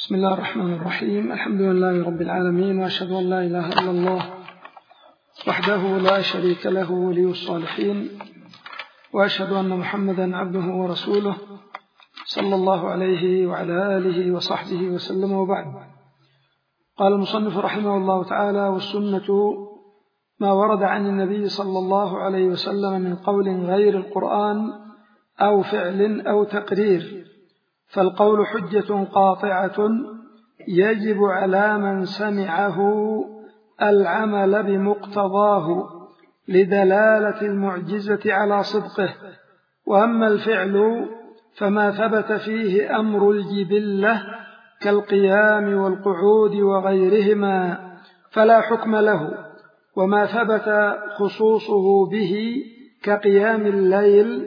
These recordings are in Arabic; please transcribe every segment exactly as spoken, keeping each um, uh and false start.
بسم الله الرحمن الرحيم. الحمد لله رب العالمين، وأشهد أن لا إله إلا الله وحده لا شريك له ولي الصالحين، وأشهد أن محمدا عبده ورسوله صلى الله عليه وعلى آله وصحبه وسلم، وبعد. قال المصنف رحمه الله تعالى: والسنة ما ورد عن النبي صلى الله عليه وسلم من قول غير القرآن أو فعل أو تقرير، فالقول حجة قاطعة يجب على من سمعه العمل بمقتضاه لدلالة المعجزة على صدقه. وأما الفعل فما ثبت فيه أمر الجبلة كالقيام والقعود وغيرهما فلا حكم له، وما ثبت خصوصه به كقيام الليل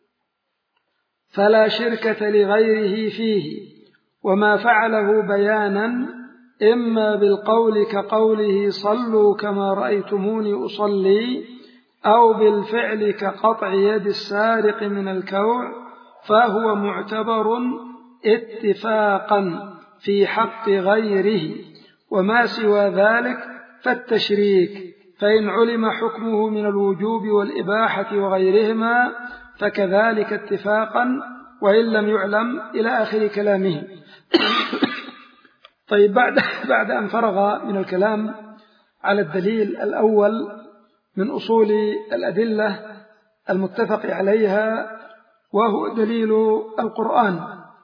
فلا شركة لغيره فيه، وما فعله بيانا إما بالقول كقوله صلوا كما رأيتموني أصلي، أو بالفعل كقطع يد السارق من الكوع، فهو معتبر اتفاقا في حق غيره. وما سوى ذلك فالتشريك، فإن علم حكمه من الوجوب والإباحة وغيرهما فكذلك اتفاقا، وإن لم يعلم، إلى آخر كلامه. طيب، بعد, بعد أن فرغ من الكلام على الدليل الأول من أصول الأدلة المتفق عليها وهو دليل القرآن،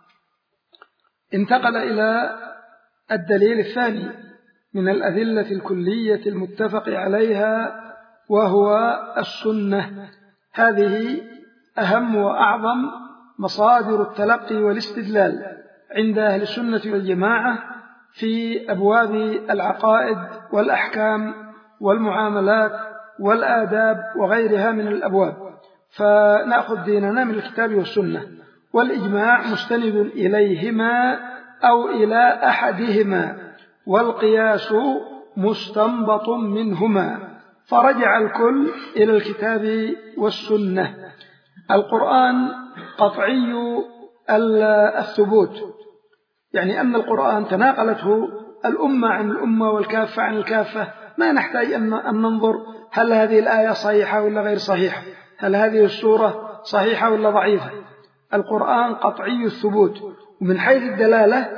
انتقل إلى الدليل الثاني من الأدلة الكلية المتفق عليها وهو السنة. هذه أهم وأعظم مصادر التلقي والاستدلال عند أهل السنة والجماعة في أبواب العقائد والأحكام والمعاملات والآداب وغيرها من الأبواب. فنأخذ ديننا من الكتاب والسنة، والإجماع مستند إليهما أو إلى أحدهما، والقياس مستنبط منهما، فرجع الكل إلى الكتاب والسنة. القرآن قطعي الثبوت، يعني أن القرآن تناقلته الأمة عن الأمة والكافة عن الكافة، ما نحتاج أن ننظر هل هذه الآية صحيحة ولا غير صحيحة، هل هذه السورة صحيحة ولا ضعيفة. القرآن قطعي الثبوت، ومن حيث الدلالة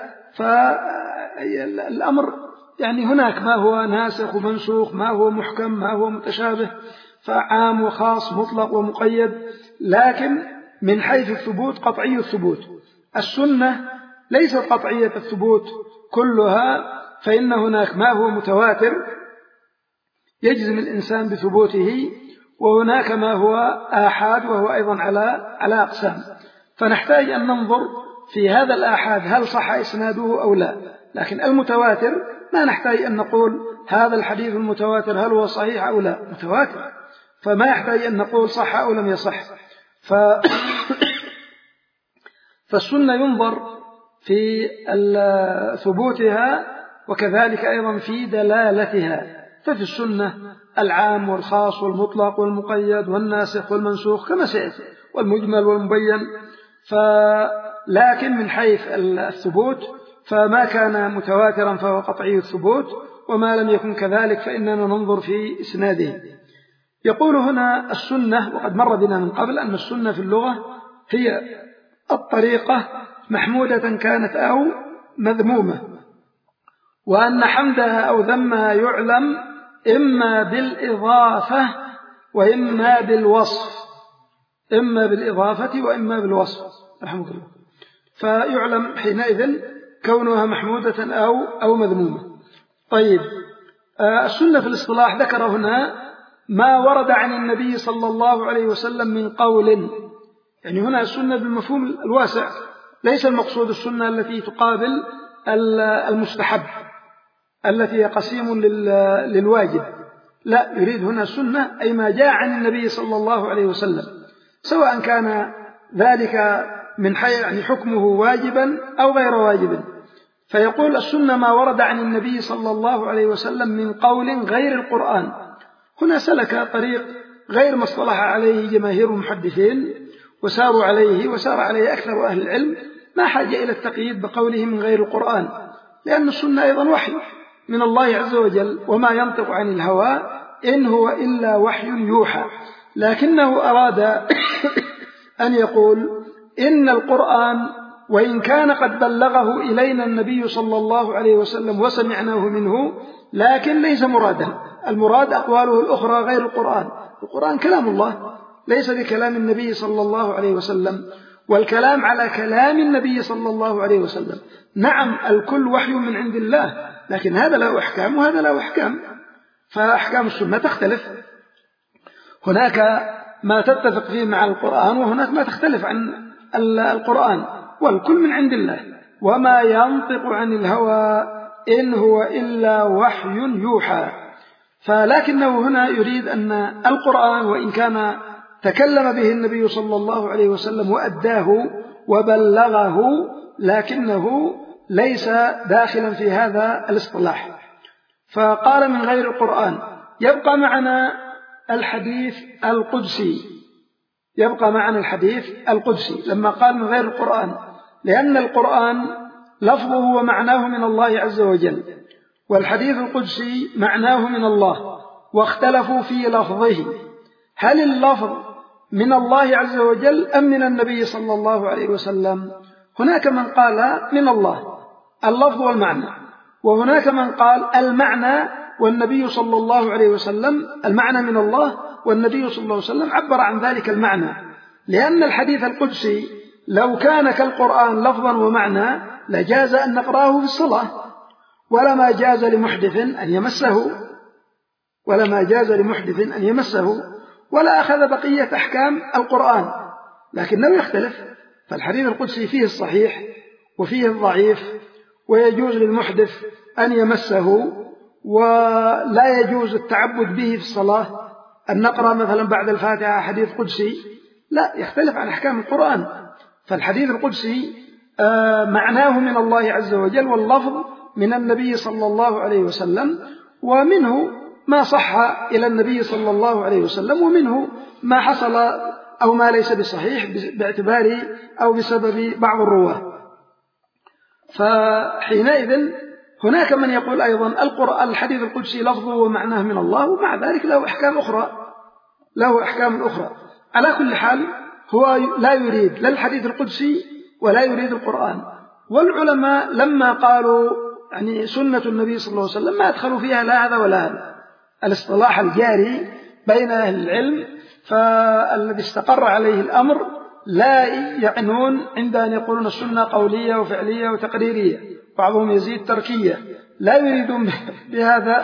فالأمر يعني هناك ما هو ناسخ ومنسوخ، ما هو محكم، ما هو متشابه، فعام وخاص، مطلق ومقيد، لكن من حيث الثبوت قطعي الثبوت. السنة ليست قطعية الثبوت كلها، فإن هناك ما هو متواتر يجزم الإنسان بثبوته، وهناك ما هو آحاد وهو أيضا على على أقسام. فنحتاج أن ننظر في هذا الآحاد هل صح إسناده أو لا، لكن المتواتر ما نحتاج أن نقول هذا الحديث المتواتر هل هو صحيح أو لا، متواتر، فما يحتاج أن نقول صح أو لم يصح. ف... فالسنة ينظر في ثبوتها، وكذلك أيضا في دلالتها. ففي السنة العام والخاص والمطلق والمقيد والناسخ والمنسوخ كما سيأتي، والمجمل والمبين. فلكن من حيث الثبوت فما كان متواترا فهو قطعي الثبوت، وما لم يكن كذلك فإننا ننظر في إسناده. يقول هنا السنة، وقد مر بنا من قبل أن السنة في اللغة هي الطريقة محمودة كانت أو مذمومة، وأن حمدها أو ذمها يعلم إما بالإضافة وإما بالوصف، إما بالإضافة وإما بالوصف، رحمه الله. فيعلم حينئذ كونها محمودة أو أو مذمومة. طيب، السنة في الاصطلاح ذكر هنا ما ورد عن النبي صلى الله عليه وسلم من قول، يعني هنا السنة بالمفهوم الواسع، ليس المقصود السنة التي تقابل المستحب التي هي قسيم للواجب، لا، يريد هنا السنة أي ما جاء عن النبي صلى الله عليه وسلم، سواء كان ذلك من حيث يعني حكمه واجبا أو غير واجب. فيقول السنة ما ورد عن النبي صلى الله عليه وسلم من قول غير القرآن. هنا سلك طريق غير ما اصطلح عليه جماهير المحدثين وساروا عليه وسار عليه أكثر أهل العلم، ما حاجة إلى التقييد بقوله من غير القرآن، لأن السنة أيضا وحي من الله عز وجل، وما ينطق عن الهوى إن هو إلا وحي يوحى. لكنه أراد أن يقول إن القرآن وإن كان قد بلغه إلينا النبي صلى الله عليه وسلم وسمعناه منه، لكن ليس مرادا، المراد أقواله الأخرى غير القرآن. القرآن كلام الله ليس بكلام النبي صلى الله عليه وسلم، والكلام على كلام النبي صلى الله عليه وسلم. نعم الكل وحي من عند الله، لكن هذا له أحكام وهذا له أحكام، فأحكام السنة تختلف. هناك ما تتفق فيه مع القرآن، وهناك ما تختلف عن القرآن، والكل من عند الله. وما ينطق عن الهوى إن هو إلا وحي يوحى. فلكنه هنا يريد أن القرآن وإن كان تكلم به النبي صلى الله عليه وسلم وأداه وبلغه، لكنه ليس داخلا في هذا الاصطلاح. فقال من غير القرآن. يبقى معنا الحديث القدسي، يبقى معنا الحديث القدسي لما قال من غير القرآن، لأن القرآن لفظه ومعناه من الله عز وجل، والحديث القدسي معناه من الله، واختلفوا في لفظه، هل اللفظ من الله عز وجل أم من النبي صلى الله عليه وسلم؟ هناك من قال من الله اللفظ والمعنى، وهناك من قال المعنى والنبي صلى الله عليه وسلم، المعنى من الله والنبي صلى الله عليه وسلم عبر عن ذلك المعنى، لأن الحديث القدسي لو كان كالقرآن لفظا ومعنى لجاز أن نقرأه في الصلاة، ولما جاز لمحدث أن يمسه ولما جاز لمحدث أن يمسه ولا أخذ بقية أحكام القرآن، لكنه يختلف. فالحديث القدسي فيه الصحيح وفيه الضعيف، ويجوز للمحدث أن يمسه، ولا يجوز التعبد به في الصلاة، أن نقرأ مثلا بعد الفاتحة حديث قدسي، لا، يختلف عن أحكام القرآن. فالحديث القدسي معناه من الله عز وجل، واللفظ من النبي صلى الله عليه وسلم، ومنه ما صح إلى النبي صلى الله عليه وسلم، ومنه ما حصل أو ما ليس بصحيح باعتبار أو بسبب بعض الرواه. فحينئذ هناك من يقول أيضا القرآن الحديث القدسي لفظه ومعناه من الله، ومع ذلك له أحكام أخرى له أحكام أخرى. على كل حال هو لا يريد لا الحديث القدسي ولا يريد القرآن. والعلماء لما قالوا يعني سنة النبي صلى الله عليه وسلم ما أدخلوا فيها لا هذا ولا هذا، الاصطلاح الجاري بين أهل العلم، فالذي استقر عليه الأمر لا يعنون عند أن يقولون السنة قولية وفعلية وتقريرية، بعضهم يزيد تركية، لا يريدون بهذا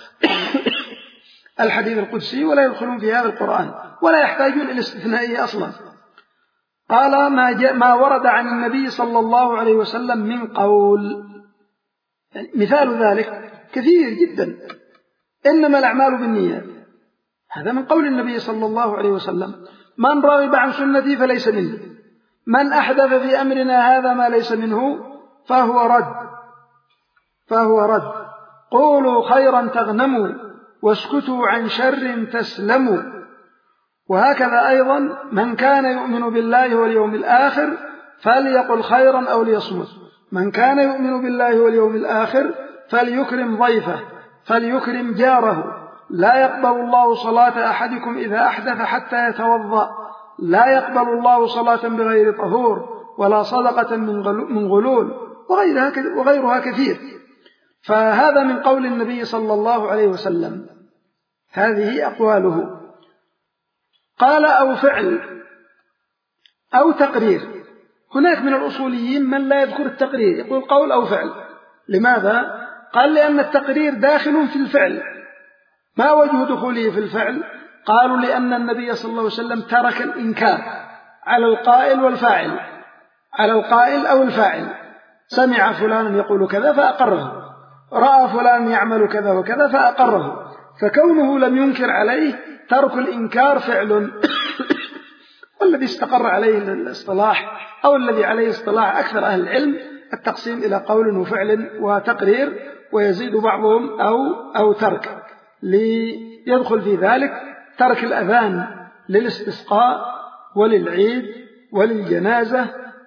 الحديث القدسي ولا يدخلون في هذا القرآن، ولا يحتاجون إلى الاستثنائية أصلا. قال ما, ما ورد عن النبي صلى الله عليه وسلم من قول، يعني مثال ذلك كثير جدا، إنما الأعمال بالنيات، هذا من قول النبي صلى الله عليه وسلم. من رغب عن سنتي فليس مني، من أحدث في أمرنا هذا ما ليس منه فهو رد فهو رد قولوا خيرا تغنموا واسكتوا عن شر تسلموا. وهكذا أيضا من كان يؤمن بالله واليوم الآخر فليقل خيرا أو ليصمت، من كان يؤمن بالله واليوم الآخر فليكرم ضيفه فليكرم جاره، لا يقبل الله صلاة أحدكم إذا أحدث حتى يتوضأ، لا يقبل الله صلاة بغير طهور ولا صدقة من غلول، وغيرها كثير. فهذا من قول النبي صلى الله عليه وسلم، هذه أقواله. قال أو فعل أو تقرير. هناك من الأصوليين من لا يذكر التقرير، يقول قول أو فعل. لماذا؟ قال لأن التقرير داخل في الفعل. ما وجه دخوله في الفعل؟ قالوا لأن النبي صلى الله عليه وسلم ترك الإنكار على القائل والفاعل، على القائل أو الفاعل، سمع فلان يقول كذا فأقره، رأى فلان يعمل كذا وكذا فأقره، فكونه لم ينكر عليه ترك الإنكار فعل. والذي استقر عليه الاصطلاح أو الذي عليه اصطلاح أكثر أهل العلم التقسيم إلى قول وفعل وتقرير، ويزيد بعضهم أو أو ترك، ليدخل في ذلك ترك الأذان للاستسقاء وللعيد وللجنازة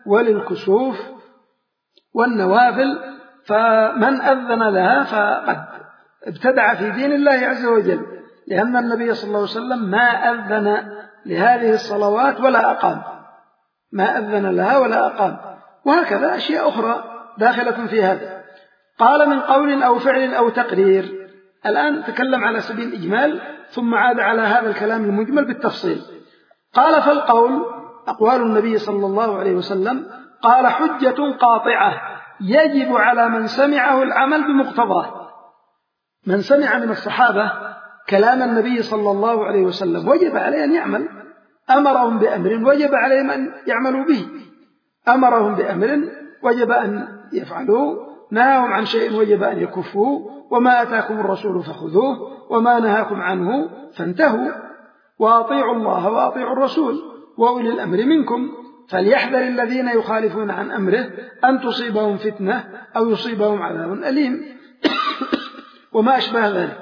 وللكسوف والنوافل، فمن أذن لها فقد ابتدع في دين الله عز وجل، لأن النبي صلى الله عليه وسلم ما أذن لهذه الصلوات ولا أقام، ما أذن لها ولا أقام. وهكذا أشياء أخرى داخلة في هذا. قال من قول أو فعل أو تقرير. الآن تكلم على سبيل الإجمال ثم عاد على هذا الكلام المجمل بالتفصيل. قال فالقول أقوال النبي صلى الله عليه وسلم، قال حجة قاطعة يجب على من سمعه العمل بمقتضاه. من سمع من الصحابة كلام النبي صلى الله عليه وسلم وجب عليه أن يعمل، أمرهم بأمر وجب عليهم أن يعملوا به، أمرهم بأمر وجب أن يفعلوه، نهاهم عن شيء وجب أن يكفوه، وما أتاكم الرسول فخذوه وما نهاكم عنه فانتهوا، وأطيعوا الله وأطيعوا الرسول وأولي الأمر منكم، فليحذر الذين يخالفون عن أمره أن تصيبهم فتنة أو يصيبهم عذاب أليم وما أشبه ذلك.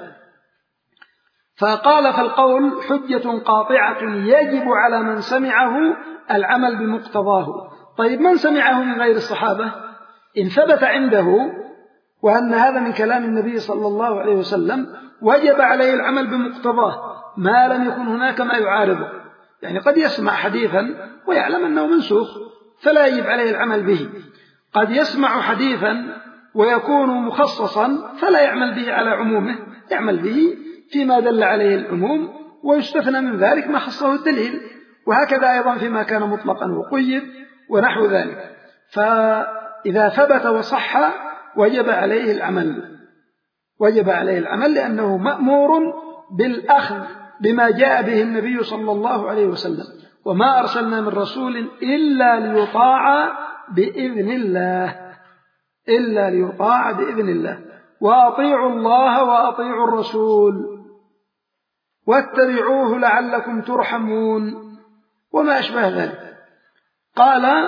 فقال فالقول حجة قاطعة يجب على من سمعه العمل بمقتضاه. طيب من سمعه من غير الصحابة إن ثبت عنده وأن هذا من كلام النبي صلى الله عليه وسلم وجب عليه العمل بمقتضاه ما لم يكن هناك ما يعارضه. يعني قد يسمع حديثا ويعلم أنه منسوخ فلا يجب عليه العمل به، قد يسمع حديثا ويكون مخصصا فلا يعمل به على عمومه، يعمل به فيما دل عليه العموم ويستثنى من ذلك ما خصه الدليل، وهكذا أيضا فيما كان مطلقا وقيد ونحو ذلك. فإذا ثبت وصح وجب عليه العمل، وجب عليه العمل لأنه مأمور بالأخذ بما جاء به النبي صلى الله عليه وسلم، وما أرسلنا من رسول إلا ليطاع بإذن الله، إلا ليطاع بإذن الله، وأطيعوا الله وأطيعوا الرسول واتبعوه لعلكم ترحمون وما أشبه ذلك. قال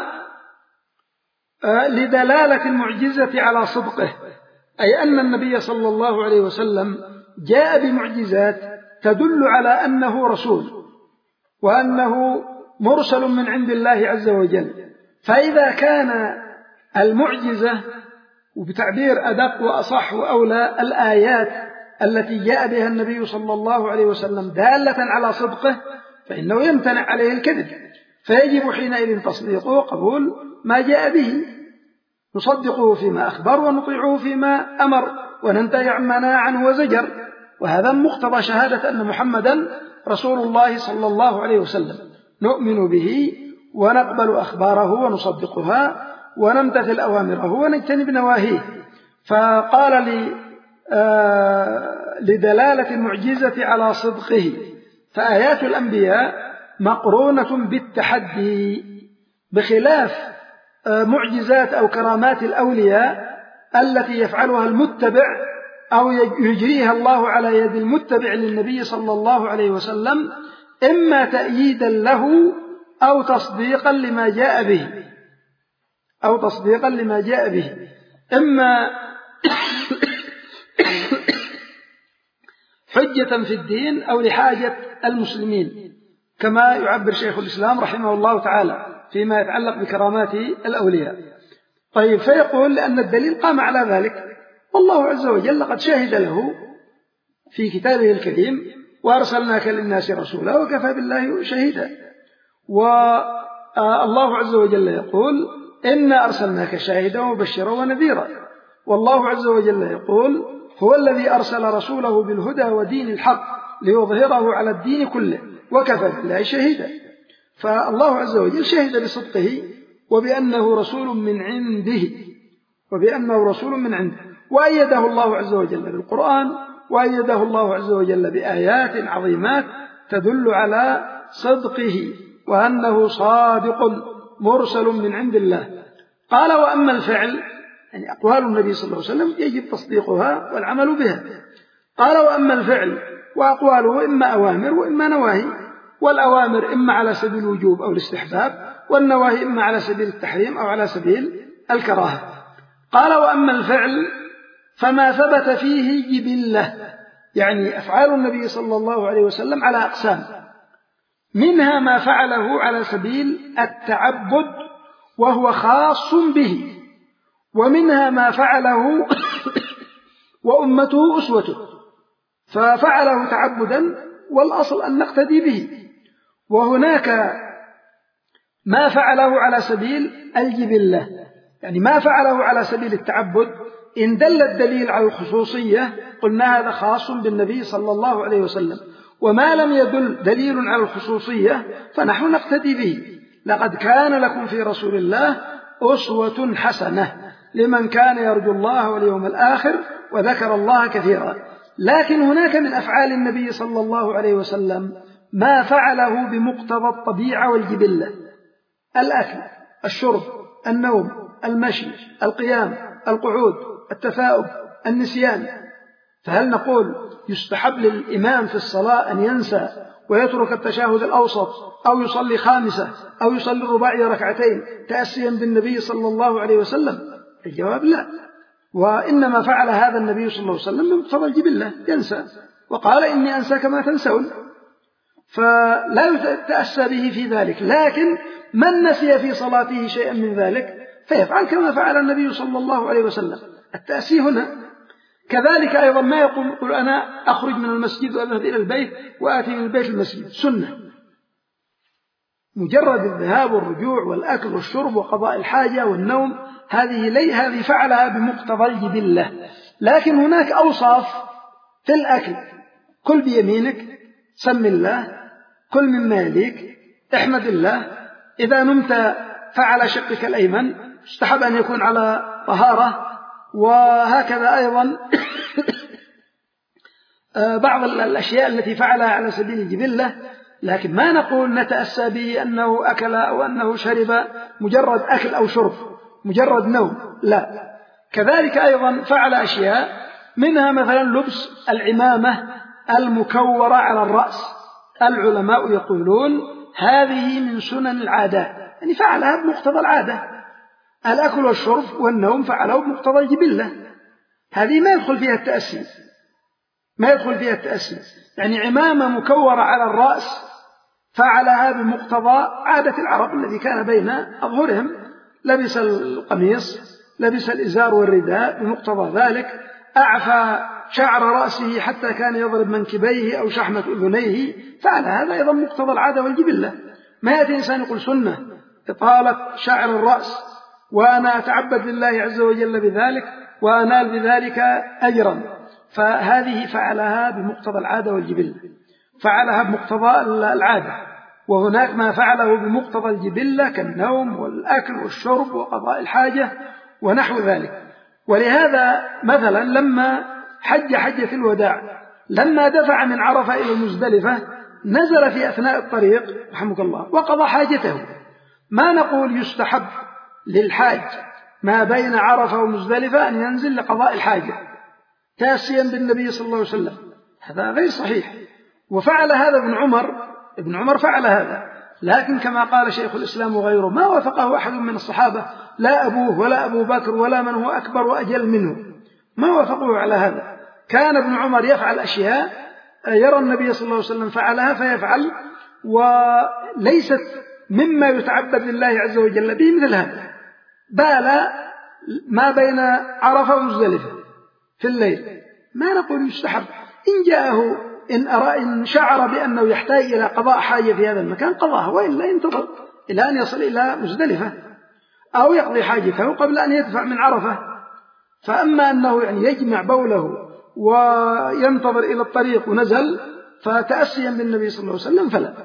لدلالة المعجزة على صدقه، أي أن النبي صلى الله عليه وسلم جاء بمعجزات تدل على أنه رسول وأنه مرسل من عند الله عز وجل. فإذا كان المعجزة وبتعبير أدق وأصح وأولى الآيات التي جاء بها النبي صلى الله عليه وسلم دالة على صدقه فإنه يمتنع عليه الكذب، فيجب حينئذ تصديقه وقبول ما جاء به، نصدقه فيما أخبر ونطيعه فيما أمر وننتهي عما نهى عنه وزجر. وهذا مقتضى شهادة أن محمدا رسول الله صلى الله عليه وسلم، نؤمن به ونقبل أخباره ونصدقها ونمتثل أوامره ونجتنب نواهيه. فقال لي آه لدلالة المعجزة على صدقه. فآيات الأنبياء مقرونة بالتحدي بخلاف آه معجزات أو كرامات الأولياء التي يفعلها المتبع أو يجريها الله على يد المتبع للنبي صلى الله عليه وسلم، إما تأييدا له أو تصديقا لما جاء به، أو تصديقا لما جاء به، إما حجة في الدين أو لحاجة المسلمين، كما يعبر شيخ الإسلام رحمه الله تعالى فيما يتعلق بكرامات الأولياء. طيب فيقول لأن الدليل قام على ذلك، والله عز وجل قد شهد له في كتابه الكريم وأرسلناك للناس رسولا وكفى بالله شهيدا. والله عز وجل يقول إنا أرسلناك شاهدا وبشرا ونذيرا، والله عز وجل يقول هو الذي أرسل رسوله بالهدى ودين الحق ليظهره على الدين كله وكفى بالله شهيدا. فالله عز وجل شهد بصدقه وبأنه رسول من عنده، وبأنه رسول من عنده، وأيده الله عز وجل بالقرآن، وأيده الله عز وجل بآيات عظيمات تدل على صدقه وأنه صادق مرسل من عند الله. قال وأما الفعل، يعني أقوال النبي صلى الله عليه وسلم يجب تصديقها والعمل بها. قال وأما الفعل وأقواله إما أوامر وإما نواهي، والأوامر إما على سبيل الوجوب أو الاستحباب، والنواهي إما على سبيل التحريم أو على سبيل الكراهة. قال وأما الفعل فما ثبت فيه جبلة، يعني أفعال النبي صلى الله عليه وسلم على أقسام، منها ما فعله على سبيل التعبد وهو خاص به، ومنها ما فعله وأمته أسوته، ففعله تعبدا والأصل أن نقتدي به. وهناك ما فعله على سبيل الجبلة، يعني ما فعله على سبيل التعبد إن دل الدليل على الخصوصية قلنا هذا خاص بالنبي صلى الله عليه وسلم، وما لم يدل دليل على الخصوصية فنحن نقتدي به. لقد كان لكم في رسول الله أسوة حسنة لمن كان يرجو الله واليوم الآخر وذكر الله كثيرا. لكن هناك من أفعال النبي صلى الله عليه وسلم ما فعله بمقتضى الطبيعة والجبلة: الأكل، الشرب، النوم، المشي، القيام، القعود، التثاؤب، النسيان. فهل نقول يستحب للإمام في الصلاة أن ينسى ويترك التشهد الأوسط أو يصلي خامسة أو يصلي الرباعي ركعتين تأسيا بالنبي صلى الله عليه وسلم؟ الجواب لا، وإنما فعل هذا النبي صلى الله عليه وسلم بمقتضى الجبلة، ينسى وقال إني أنسى كما تنسون، فلا يتأسى به في ذلك. لكن من نسي في صلاته شيئا من ذلك فيفعل كما فعل النبي صلى الله عليه وسلم. التأسي هنا كذلك أيضا ما يقول أنا أخرج من المسجد وأذهب إلى البيت وآتي من البيت المسجد، سنة. مجرد الذهاب والرجوع والأكل والشرب وقضاء الحاجة والنوم هذه لي هذه فعلها بمقتضى الجبلة. لكن هناك أوصاف في الأكل: كل بيمينك، سم الله، كل مما يليك، احمد الله، إذا نمت فعلى شقك الأيمن، استحب أن يكون على طهارة. وهكذا أيضا بعض الأشياء التي فعلها على سبيل الجبلة، لكن ما نقول نتأسى به أنه أكل أو أنه شرب مجرد أكل أو شرب مجرد نوم، لا. كذلك أيضا فعل أشياء منها مثلا لبس العمامة المكورة على الرأس، العلماء يقولون هذه من سنن العادات، يعني فعلها بمقتضى العادة. الأكل والشرب والنوم فعله بمقتضى الجبلة، هذه ما يدخل فيها التأسي، ما يدخل فيها التأسي. يعني عمامة مكورة على الرأس فعلها بمقتضى عادة العرب الذي كان بين أظهرهم، لبس القميص، لبس الإزار والرداء بمقتضى ذلك، أعفى شعر رأسه حتى كان يضرب منكبيه أو شحمة أذنيه، فعل هذا أيضا مقتضى العادة والجبلة. ما يأتي إنسان يقول سنة إطالة شعر الرأس وأنا أتعبد لله عز وجل بذلك وأنال بذلك أجرا، فهذه فعلها بمقتضى العادة والجبلة، فعلها بمقتضى العادة. وهناك ما فعله بمقتضى الجبلة كالنوم والأكل والشرب وقضاء الحاجة ونحو ذلك. ولهذا مثلا لما حج حجة الوداع، لما دفع من عرفة إلى مزدلفة نزل في أثناء الطريق رحمك الله وقضى حاجته. ما نقول يستحب للحاج ما بين عرفة ومزدلفة أن ينزل لقضاء الحاجة تاسيا بالنبي صلى الله عليه وسلم، هذا غير صحيح. وفعل هذا ابن عمر، ابن عمر فعل هذا، لكن كما قال شيخ الإسلام وغيره ما وافقه أحد من الصحابة، لا أبوه ولا أبو بكر ولا من هو أكبر وأجل منه، ما وافقوه على هذا. كان ابن عمر يفعل أشياء يرى النبي صلى الله عليه وسلم فعلها فيفعل، وليست مما يتعبد لله عز وجل به مثل هذا. بال ما بين عرفة ومزدلفة في الليل، ما نقول يستحب، إن جاءه إن أرى إن شعر بأنه يحتاج إلى قضاء حاجة في هذا المكان قضاها، وإلا ينتظر إلى أن يصل إلى مزدلفة أو يقضي حاجته قبل أن يدفع من عرفة. فأما أنه يعني يجمع بوله وينتظر إلى الطريق ونزل فتأسيا بالنبي صلى الله عليه وسلم فلا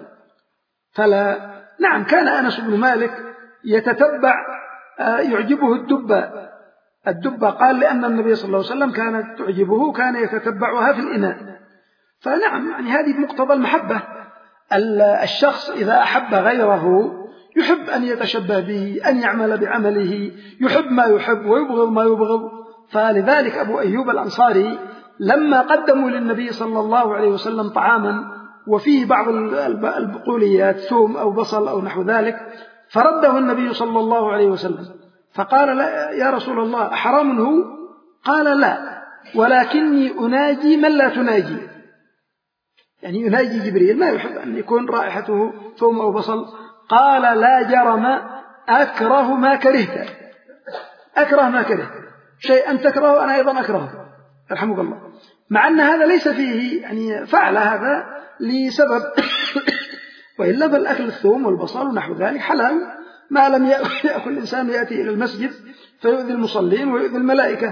فلا نعم. كان أنس بن مالك يتتبع يعجبه الدبة الدبة قال لأن النبي صلى الله عليه وسلم كانت تعجبه، كان يتتبعها في الإناء. فنعم يعني هذه بمقتضى المحبة. الشخص إذا أحب غيره يحب أن يتشبه به، أن يعمل بعمله، يحب ما يحب ويبغض ما يبغض. فلذلك أبو أيوب الأنصاري لما قدموا للنبي صلى الله عليه وسلم طعاما وفيه بعض البقوليات ثوم أو بصل أو نحو ذلك، فرده النبي صلى الله عليه وسلم فقال لا يا رسول الله حرام هو؟ قال لا، ولكني أناجي من لا تناجي، يعني يناجي جبريل ما يحب أن يكون رائحته ثوم أو بصل. قال لا جرم أكره ما كرهت، أكره ما كرهت، شيء أن تكرهه أنا أيضا أكرهه رحمك الله، مع أن هذا ليس فيه يعني فعل هذا لسبب وإلا فالأكل الثوم والبصل ونحو ذلك حلال ما لم يأكل الإنسان يأتي إلى المسجد فيؤذي المصلين ويؤذي الملائكة.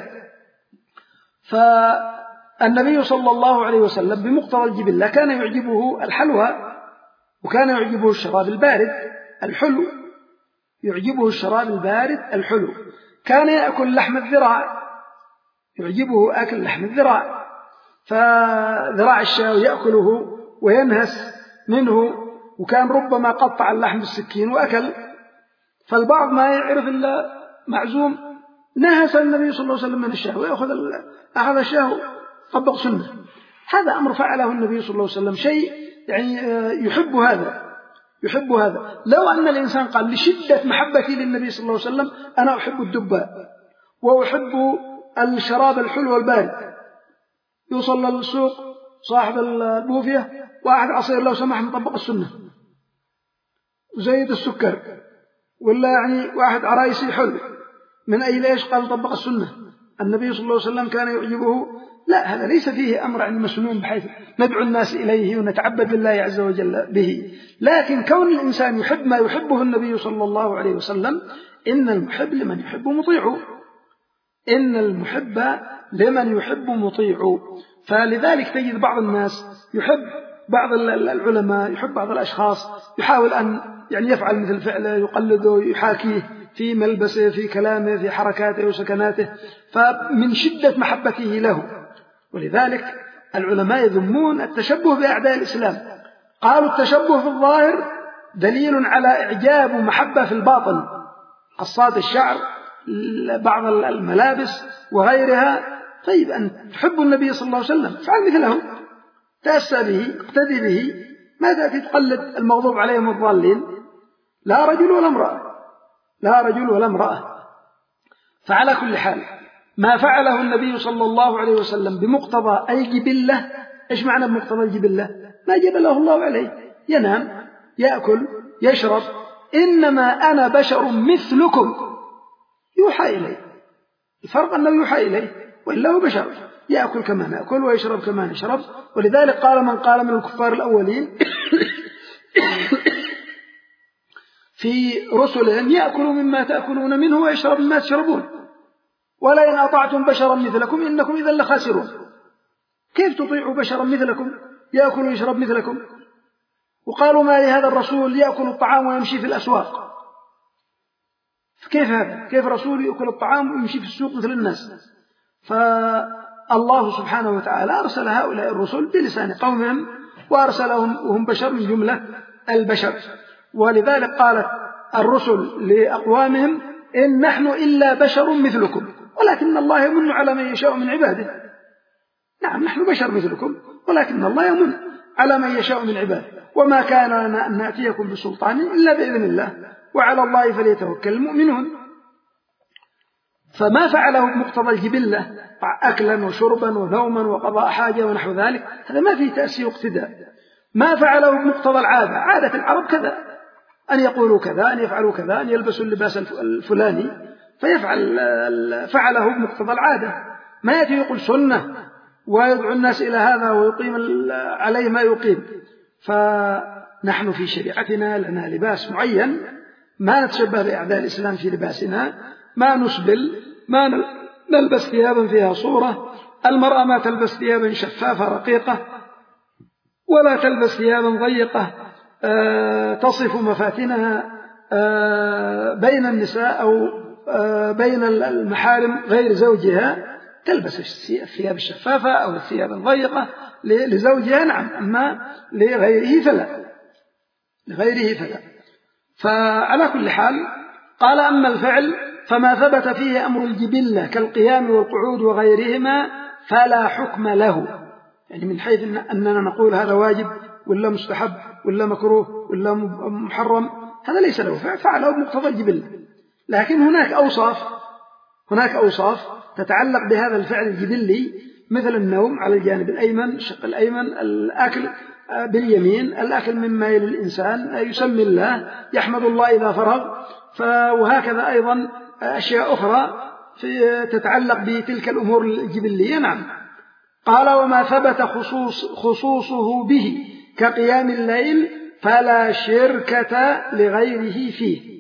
فالنبي صلى الله عليه وسلم بمقتضى الجبلة كان يعجبه الحلوى، وكان يعجبه الشراب البارد الحلو، يعجبه الشراب البارد الحلو. كان يأكل لحم الذراع، يعجبه أكل لحم الذراع، فذراع الشاة يأكله وينهس منه، وكان ربما قطع اللحم بالسكين وأكل. فالبعض ما يعرف إلا معزوم نهس النبي صلى الله عليه وسلم من الشاه ويأخذ أخذ الشاه طبق سنة. هذا أمر فعله النبي صلى الله عليه وسلم، شيء يعني يحب هذا يحب هذا. لو أن الإنسان قال لشدة محبتي للنبي صلى الله عليه وسلم أنا أحب الدباء وأحب الشراب الحلو والبارد، يوصل للسوق صاحب البوفية واحد عصير لو سمح نطبق السنة وزيد السكر، ولا يعني واحد عرايسي حلو من أي ليش قال نطبق السنة. النبي صلى الله عليه وسلم كان يعجبه، لا هذا ليس فيه أمر عن مسنون بحيث ندعو الناس إليه ونتعبد بالله عز وجل به، لكن كون الإنسان يحب ما يحبه النبي صلى الله عليه وسلم، إن المحب لمن يحب مطيع، إن المحب لمن يحب مطيع. فلذلك تجد بعض الناس يحب بعض العلماء، يحب بعض الأشخاص، يحاول أن يعني يفعل مثل فعله، يقلده، يحاكيه في ملبسه، في كلامه، في حركاته وسكناته، فمن شدة محبته له. ولذلك العلماء يذمون التشبه بأعداء الإسلام، قالوا التشبه في الظاهر دليل على إعجاب ومحبة في الباطن، قصات الشعر، بعض الملابس وغيرها. طيب أن تحب النبي صلى الله عليه وسلم فعل مثله، تأسى به، اقتدي به، ما تأتي تقلد المغضوب عليهم الضالين، لا رجل ولا امرأة، لا رجل ولا امرأة. فعلى كل حال ما فعله النبي صلى الله عليه وسلم بمقتضى أي جبلة. إيش معنى بمقتضى الجبلة؟ ما جبله الله عليه، ينام يأكل يشرب، إنما أنا بشر مثلكم يوحى إليه. الفرق أنه يوحى إليه وإلا هو بشر يأكل كما نأكل ويشرب كما نشرب. ولذلك قال من قال من الكفار الأولين في رسلهم يأكلوا مما تأكلون منه ويشرب مما تشربون، ولئن أطعتم بشرا مثلكم إنكم إذا لخاسرون. كيف تطيعوا بشرا مثلكم يأكل ويشرب مثلكم؟ وقالوا ما لهذا الرسول يأكل الطعام ويمشي في الأسواق. كيف هذا؟ كيف رسول يأكل الطعام ويمشي في السوق مثل الناس؟ فالله سبحانه وتعالى أرسل هؤلاء الرسل بلسان قومهم، وأرسلهم وهم بشر من جملة البشر. ولذلك قالت الرسل لأقوامهم إن نحن إلا بشر مثلكم ولكن الله يمن على من يشاء من عباده. نعم نحن بشر مثلكم ولكن الله يمن على من يشاء من عباده، وما كان لنا أن نأتيكم بسلطان إلا بإذن الله وعلى الله فليتوكل المؤمنون. فما فعله بمقتضى الجبلة أكلا وشربا ونوما وقضاء حاجة ونحو ذلك هذا ما فيه تأسي واقتداء. ما فعله بمقتضى العادة، عادة العرب كذا، أن يقولوا كذا، أن يفعلوا كذا، أن يلبسوا اللباس الفلاني فيفعل، فعله بمقتضى العادة. ما يأتي يقول سنة ويدعو الناس إلى هذا ويقيم عليه ما يقيم. فنحن في شريعتنا لنا لباس معين، ما نتشبه بأعداء الإسلام في لباسنا، ما نسبل، ما نلبس ثيابا فيها صورة. المرأة ما تلبس ثيابا شفافة رقيقة ولا تلبس ثيابا ضيقة تصف مفاتنها بين النساء أو بين المحارم غير زوجها، تلبس الثياب الشفافة أو الثياب الضيقة لزوجها نعم، أما لغيره فلا، لغيره فلا. فعلى كل حال قال أما الفعل فما ثبت فيه أمر الجبلة كالقيام والقعود وغيرهما فلا حكم له، يعني من حيث أننا نقول هذا واجب ولا مستحب ولا مكروه ولا محرم، هذا ليس له فعل، فعله بمقتضى الجبلة. لكن هناك أوصاف هناك أوصاف تتعلق بهذا الفعل الجبلي، مثل النوم على الجانب الأيمن، الشق الأيمن، الأكل باليمين، الأكل مما يلي الإنسان، يسمي الله، يحمد الله إذا فرغ. وهكذا أيضا أشياء أخرى في تتعلق بتلك الأمور الجبلية. نعم. قال وما ثبت خصوص خصوصه به كقيام الليل فلا شركة لغيره فيه.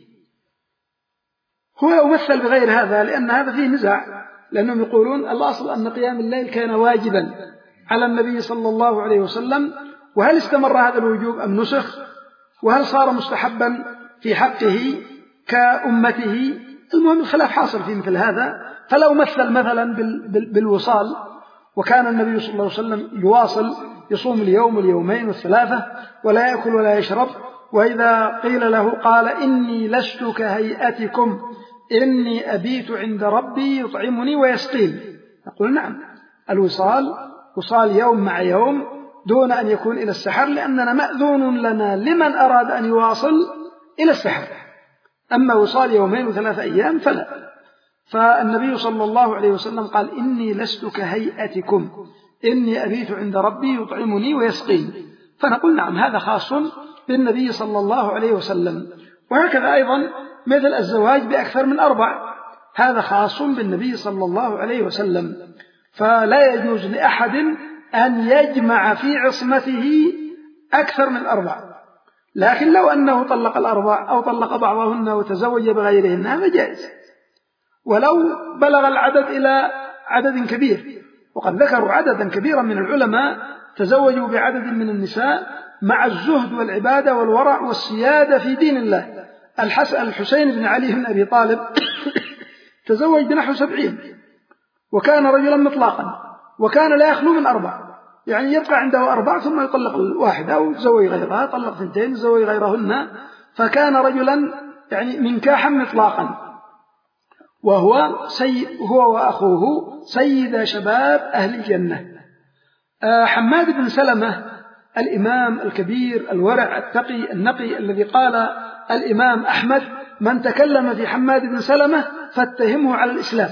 هو يمثل بغير هذا لأن هذا فيه نزاع، لأنهم يقولون الأصل أن قيام الليل كان واجبا على النبي صلى الله عليه وسلم، وهل استمر هذا الوجوب أم نسخ، وهل صار مستحبا في حقه كأمته. المهم الخلاف حاصل في مثل هذا. فلو مثل مثلا بالوصال، وكان النبي صلى الله عليه وسلم يواصل يصوم اليوم واليومين والثلاثة ولا يأكل ولا يشرب، وإذا قيل له قال إني لست كهيئتكم إني أبيت عند ربي يطعمني ويسقين، نقول نعم الوصال وصال يوم مع يوم دون أن يكون إلى السحر، لأننا مأذون لنا لمن أراد أن يواصل إلى السحر. أما وصال يومين وثلاثة أيام فلا. فالنبي صلى الله عليه وسلم قال إني لست كهيئتكم إني أبيت عند ربي يطعمني ويسقين، فنقول نعم هذا خاص بالنبي صلى الله عليه وسلم. وهكذا أيضا مثل الزواج بأكثر من أربع، هذا خاص بالنبي صلى الله عليه وسلم، فلا يجوز لأحد أن يجمع في عصمته أكثر من أربع. لكن لو أنه طلق الأربع أو طلق بعضهن وتزوج بغيرهن هذا جائز، ولو بلغ العدد إلى عدد كبير. وقد ذكروا عددا كبيرا من العلماء تزوجوا بعدد من النساء مع الزهد والعبادة والورع والسيادة في دين الله. الحسين بن علي بن أبي طالب تزوج بنحو سبعين، وكان رجلا مطلقا، وكان لا يخلو من أربع، يعني يبقى عنده أربع ثم يطلق الواحدة أو يتزوج غيرها، طلق ثنتين يتزوج غيرهن، فكان رجلا يعني منكاحا مطلقا. وهو سيد هو وأخوه سيد شباب أهل الجنة. حماد بن سلمة الإمام الكبير الورع التقي النقي الذي قال الإمام أحمد من تكلم في حماد بن سلمة فاتهمه على الإسلام،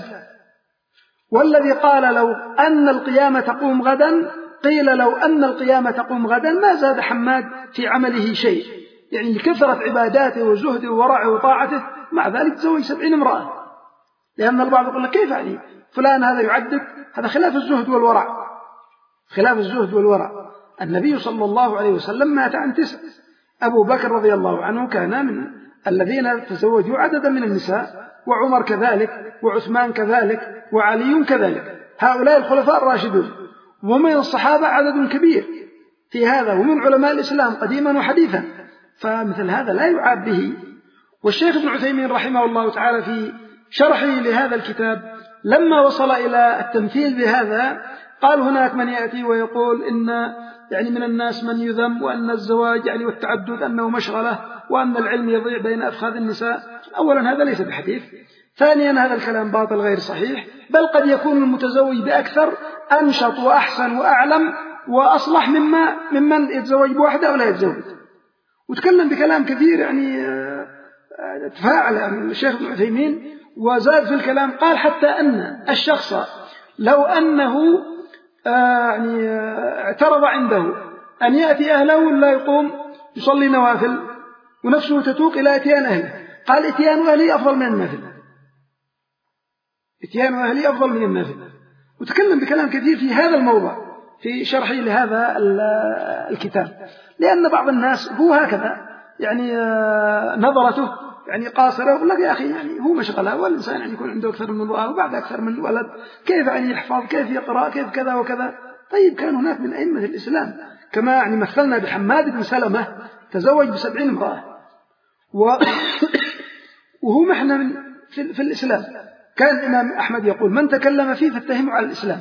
والذي قال لو أن القيامة تقوم غدا قيل لو أن القيامة تقوم غدا ما زاد حماد في عمله شيء، يعني لكثرة عباداته وزهده وورعه وطاعته، مع ذلك تزوج سبعين امرأة. لأن البعض يقول لك كيف يعني فلان هذا يعدد، هذا خلاف الزهد والورع، خلاف الزهد والورع. النبي صلى الله عليه وسلم مات عن تسع، أبو بكر رضي الله عنه كان من الذين تزوجوا عددا من النساء، وعمر كذلك، وعثمان كذلك، وعلي كذلك، هؤلاء الخلفاء الراشدون. ومن الصحابة عدد كبير في هذا، ومن علماء الإسلام قديما وحديثا، فمثل هذا لا يعاب به. والشيخ ابن عثيمين رحمه الله تعالى في شرحه لهذا الكتاب لما وصل إلى التمثيل بهذا قال هناك من يأتي ويقول إن يعني من الناس من يذم، وأن الزواج يعني والتعدد أنه مشغلة، وأن العلم يضيع بين أفخاذ النساء. أولا هذا ليس بحديث، ثانيا هذا الكلام باطل غير صحيح، بل قد يكون المتزوج بأكثر أنشط وأحسن وأعلم وأصلح مما ممن يتزوج بواحدة أو لا يتزوج. وتكلم بكلام كثير يعني تفاعل يعني الشيخ ابن عثيمين، وزاد في الكلام قال حتى أن الشخص لو أنه يعني اعترض عنده أن يأتي أهله لا يقوم يصلي نوافل ونفسه تتوق إلى إتيان أهله، قال إتيان أهلي أفضل من النافل، إتيان أهلي أفضل من النافل. وتكلم بكلام كثير في هذا الموضوع في شرحه لهذا الكتاب، لأن بعض الناس هو هكذا يعني نظرته يعني قاصرة، يقول لك يا أخي يعني هو مشغلة، والإنسان يعني يكون عنده أكثر من امرأة وبعد أكثر من ولد، كيف يعني يحفظ، كيف يقرأ، كيف كذا وكذا. طيب كان هناك من أئمة الإسلام كما يعني مثلنا بحماد بن سلمة تزوج بسبعين امرأة، وهو محنة من في, في الإسلام. كان الإمام أحمد يقول من تكلم فيه فاتهمه على الإسلام.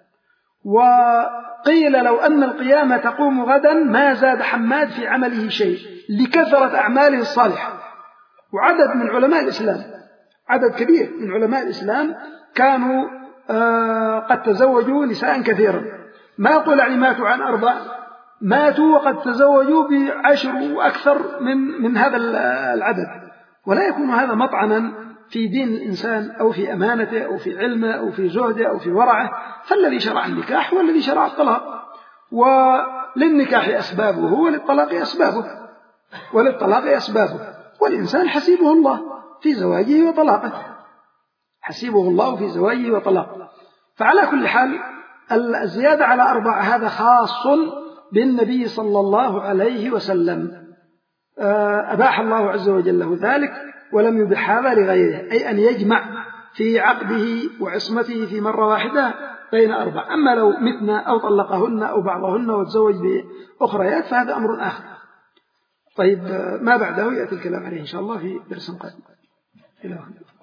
وقيل لو أن القيامة تقوم غدا ما زاد حماد في عمله شيء لكثرة أعماله الصالحة. وعدد من علماء الإسلام، عدد كبير من علماء الإسلام كانوا آه قد تزوجوا نساء كثيرا، ما أقول يعني ماتوا عن أربع، ماتوا وقد تزوجوا بعشر وأكثر من, من هذا العدد. ولا يكون هذا مطعنا في دين الإنسان أو في أمانته أو في علمه أو في زهده أو في ورعه. فالذي شرع النكاح هو الذي شرع الطلاق، وللنكاح أسبابه وللطلاق أسبابه وللطلاق أسبابه والإنسان حسيبه الله، في زواجه وطلاقه، حسيبه الله في زواجه وطلاقه. فعلى كل حال الزيادة على أربع هذا خاص بالنبي صلى الله عليه وسلم، أباح الله عز وجل له ذلك ولم يبح هذا لغيره، أي أن يجمع في عقده وعصمته في مرة واحدة بين أربع. أما لو متنا أو طلقهن أو بعضهن وتزوج بأخريات فهذا أمر آخر. طيب ما بعده يأتي الكلام عليه إن شاء الله في درس قادم. إلى هنا.